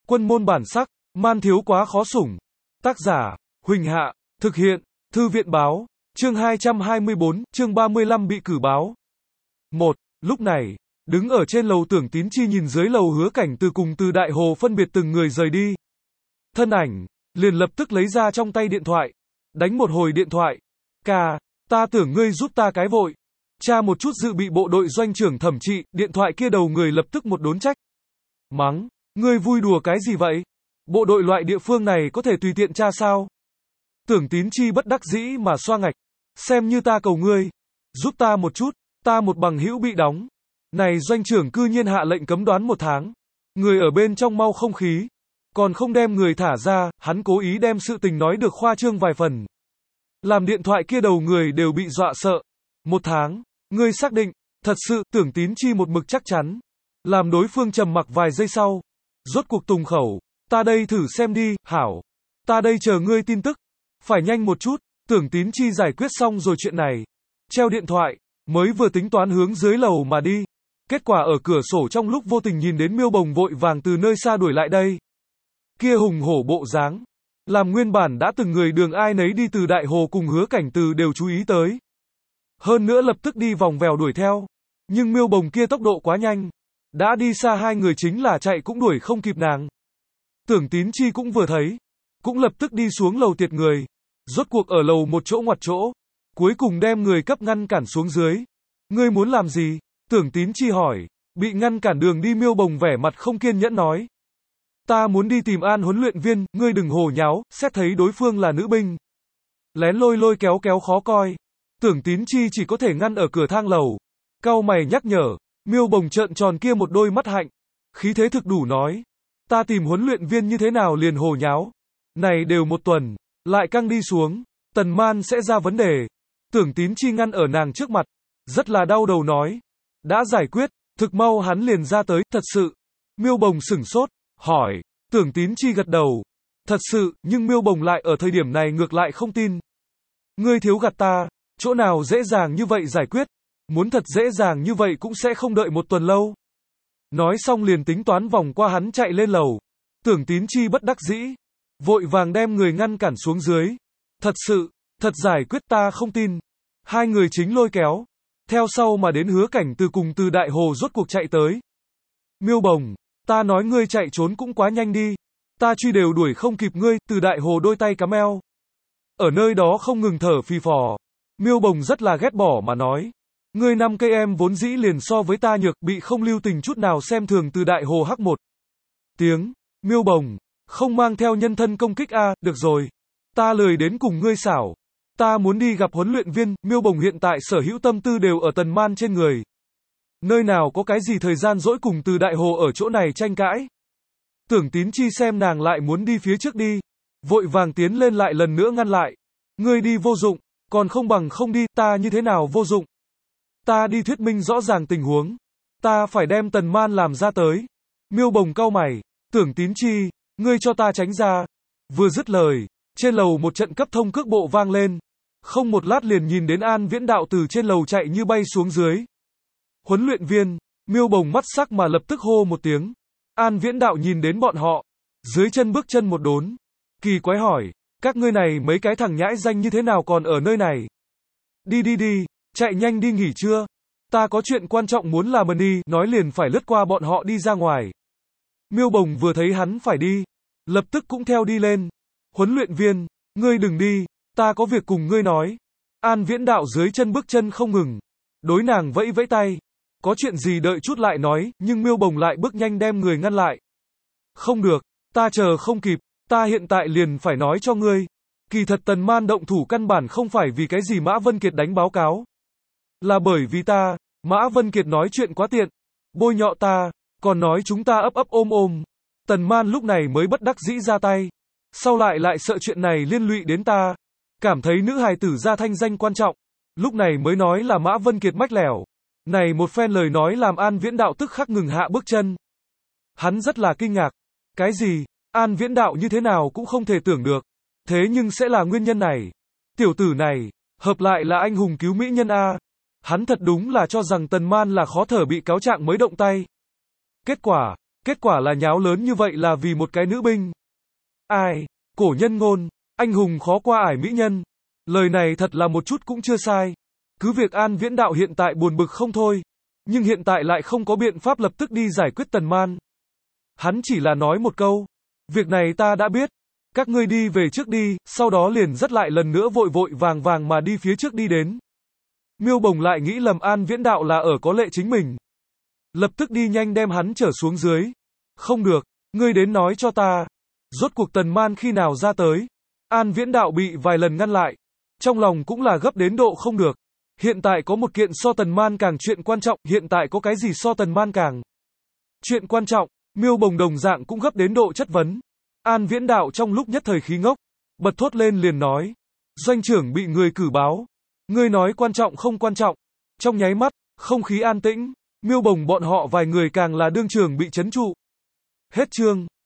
Quân môn bản sắc, man thiếu quá khó sủng. Tác giả, Huỳnh Hạ, thực hiện, Thư viện báo, chương 224, chương 35 bị cử báo. 1. Lúc này, đứng ở trên lầu Tưởng Tín Chi nhìn dưới lầu Hứa Cảnh Từ cùng Từ Đại Hồ phân biệt từng người rời đi. Thân ảnh, liền lập tức lấy ra trong tay điện thoại, đánh một hồi điện thoại. Ca, ta tưởng ngươi giúp ta cái vội. Tra một chút dự bị bộ đội doanh trưởng Thẩm Trị, điện thoại kia đầu người lập tức một đốn trách. Mắng, ngươi vui đùa cái gì vậy? Bộ đội loại địa phương này có thể tùy tiện tra sao? Tưởng Tín Chi bất đắc dĩ mà xoa ngạch. Xem như ta cầu ngươi. Giúp ta một chút, ta một bằng hữu bị đóng. Này doanh trưởng cư nhiên hạ lệnh cấm đoán 1 tháng. Người ở bên trong mau không khí. Còn không đem người thả ra, hắn cố ý đem sự tình nói được khoa trương vài phần. Làm điện thoại kia đầu người đều bị dọa sợ. 1 tháng, ngươi xác định, thật sự, Tưởng Tín Chi một mực chắc chắn. Làm đối phương trầm mặc vài giây sau. Rốt cuộc tùng khẩu, ta đây thử xem đi, hảo. Ta đây chờ ngươi tin tức. Phải nhanh một chút, Tưởng Tín Chi giải quyết xong rồi chuyện này. Treo điện thoại, mới vừa tính toán hướng dưới lầu mà đi. Kết quả ở cửa sổ trong lúc vô tình nhìn đến Miêu Bồng vội vàng từ nơi xa đuổi lại đây. Kia hùng hổ bộ dáng, làm nguyên bản đã từng người đường ai nấy đi từ Đại Hồ cùng Hứa Cảnh Từ đều chú ý tới. Hơn nữa lập tức đi vòng vèo đuổi theo. Nhưng Miêu Bồng kia tốc độ quá nhanh. Đã đi xa hai người chính là chạy cũng đuổi không kịp nàng. Tưởng Tín Chi cũng vừa thấy. Cũng lập tức đi xuống lầu tiệt người. Rốt cuộc ở lầu một chỗ ngoặt chỗ. Cuối cùng đem người cấp ngăn cản xuống dưới. Ngươi muốn làm gì? Tưởng Tín Chi hỏi. Bị ngăn cản đường đi Miêu Bồng vẻ mặt không kiên nhẫn nói. Ta muốn đi tìm An huấn luyện viên, ngươi đừng hồ nháo, xét thấy đối phương là nữ binh. Lén lôi kéo khó coi. Tưởng Tín Chi chỉ có thể ngăn ở cửa thang lầu. Cau mày nhắc nhở. Miêu Bồng trợn tròn kia một đôi mắt hạnh. Khí thế thực đủ nói. Ta tìm huấn luyện viên như thế nào liền hồ nháo. Này đều 1 tuần. Lại căng đi xuống. Tần Man sẽ ra vấn đề. Tưởng Tín Chi ngăn ở nàng trước mặt. Rất là đau đầu nói. Đã giải quyết. Thực mau hắn liền ra tới. Thật sự. Miêu Bồng sửng sốt. Hỏi. Tưởng Tín Chi gật đầu. Thật sự. Nhưng Miêu Bồng lại ở thời điểm này ngược lại không tin. Ngươi thiếu gạt ta. Chỗ nào dễ dàng như vậy giải quyết. Muốn thật dễ dàng như vậy cũng sẽ không đợi 1 tuần lâu. Nói xong liền tính toán vòng qua hắn chạy lên lầu. Tưởng Tín Chi bất đắc dĩ. Vội vàng đem người ngăn cản xuống dưới. Thật sự, thật giải quyết ta không tin. Hai người chính lôi kéo. Theo sau mà đến Hứa Cảnh Từ cùng Từ Đại Hồ rốt cuộc chạy tới. Miêu Bồng, ta nói ngươi chạy trốn cũng quá nhanh đi. Ta truy đều đuổi không kịp ngươi, Từ Đại Hồ đôi tay cắm eo. Ở nơi đó không ngừng thở phì phò. Miêu Bồng rất là ghét bỏ mà nói. Ngươi 5 cây em vốn dĩ liền so với ta nhược, bị không lưu tình chút nào xem thường Từ Đại Hồ hắc một tiếng. Miêu Bồng, không mang theo nhân thân công kích a, được rồi. Ta lười đến cùng ngươi xảo. Ta muốn đi gặp huấn luyện viên. Miêu Bồng hiện tại sở hữu tâm tư đều ở Tần Man trên người. Nơi nào có cái gì thời gian dỗi cùng Từ Đại Hồ ở chỗ này tranh cãi. Tưởng Tín Chi xem nàng lại muốn đi phía trước đi. Vội vàng tiến lên lại lần nữa ngăn lại. Ngươi đi vô dụng, còn không bằng không đi, ta như thế nào vô dụng. Ta đi thuyết minh rõ ràng tình huống. Ta phải đem Tần Man làm ra tới. Miêu Bồng cau mày. Tưởng Tín Chi, ngươi cho ta tránh ra. Vừa dứt lời, trên lầu một trận cấp thông cước bộ vang lên. Không một lát liền nhìn đến An Viễn Đạo từ trên lầu chạy như bay xuống dưới. Huấn luyện viên, Miêu Bồng mắt sắc mà lập tức hô một tiếng. An Viễn Đạo nhìn đến bọn họ. Dưới chân bước chân một đốn. Kỳ quái hỏi, các ngươi này mấy cái thằng nhãi danh như thế nào còn ở nơi này? Đi, chạy nhanh đi nghỉ trưa. Ta có chuyện quan trọng muốn làm đi, nói liền phải lướt qua bọn họ đi ra ngoài. Miêu Bồng vừa thấy hắn phải đi, lập tức cũng theo đi lên. Huấn luyện viên, ngươi đừng đi, ta có việc cùng ngươi nói. An Viễn Đạo dưới chân bước chân không ngừng. Đối nàng vẫy vẫy tay. Có chuyện gì đợi chút lại nói, nhưng Miêu Bồng lại bước nhanh đem người ngăn lại. Không được, ta chờ không kịp, ta hiện tại liền phải nói cho ngươi. Kỳ thật Tần Man động thủ căn bản không phải vì cái gì Mã Vân Kiệt đánh báo cáo. Là bởi vì ta, Mã Vân Kiệt nói chuyện quá tiện. Bôi nhọ ta, còn nói chúng ta ấp ôm. Tần Man lúc này mới bất đắc dĩ ra tay. Sau lại sợ chuyện này liên lụy đến ta. Cảm thấy nữ hài tử ra thanh danh quan trọng. Lúc này mới nói là Mã Vân Kiệt mách lẻo. Này một phen lời nói làm An Viễn Đạo tức khắc ngừng hạ bước chân. Hắn rất là kinh ngạc. Cái gì? An Viễn Đạo như thế nào cũng không thể tưởng được. Thế nhưng sẽ là nguyên nhân này. Tiểu tử này, hợp lại là anh hùng cứu mỹ nhân A. Hắn thật đúng là cho rằng Tần Man là khó thở bị cáo trạng mới động tay. Kết Kết quả là nháo lớn như vậy là vì một cái nữ binh. Ai? Cổ nhân ngôn, anh hùng khó qua ải mỹ nhân. Lời này thật là một chút cũng chưa sai. Cứ việc An Viễn Đạo hiện tại buồn bực không thôi, nhưng hiện tại lại không có biện pháp lập tức đi giải quyết Tần Man. Hắn chỉ là nói một câu, việc này ta đã biết, các ngươi đi về trước đi, sau đó liền dắt lại lần nữa vội vội vàng vàng mà đi phía trước đi đến. Miêu Bồng lại nghĩ lầm An Viễn Đạo là ở có lệ chính mình. Lập tức đi nhanh đem hắn trở xuống dưới. Không được, ngươi đến nói cho ta. Rốt cuộc Tần Man khi nào ra tới? An Viễn Đạo bị vài lần ngăn lại. Trong lòng cũng là gấp đến độ không được. Hiện tại có một kiện so Tần Man càng chuyện quan trọng, hiện tại có cái gì so Tần Man càng chuyện quan trọng, Miêu Bồng đồng dạng cũng gấp đến độ chất vấn. An Viễn Đạo trong lúc nhất thời khí ngốc, bật thốt lên liền nói, doanh trưởng bị người cử báo, ngươi nói quan trọng không quan trọng. Trong nháy mắt, không khí an tĩnh, Miêu Bồng bọn họ vài người càng là đương trường bị trấn trụ. Hết chương.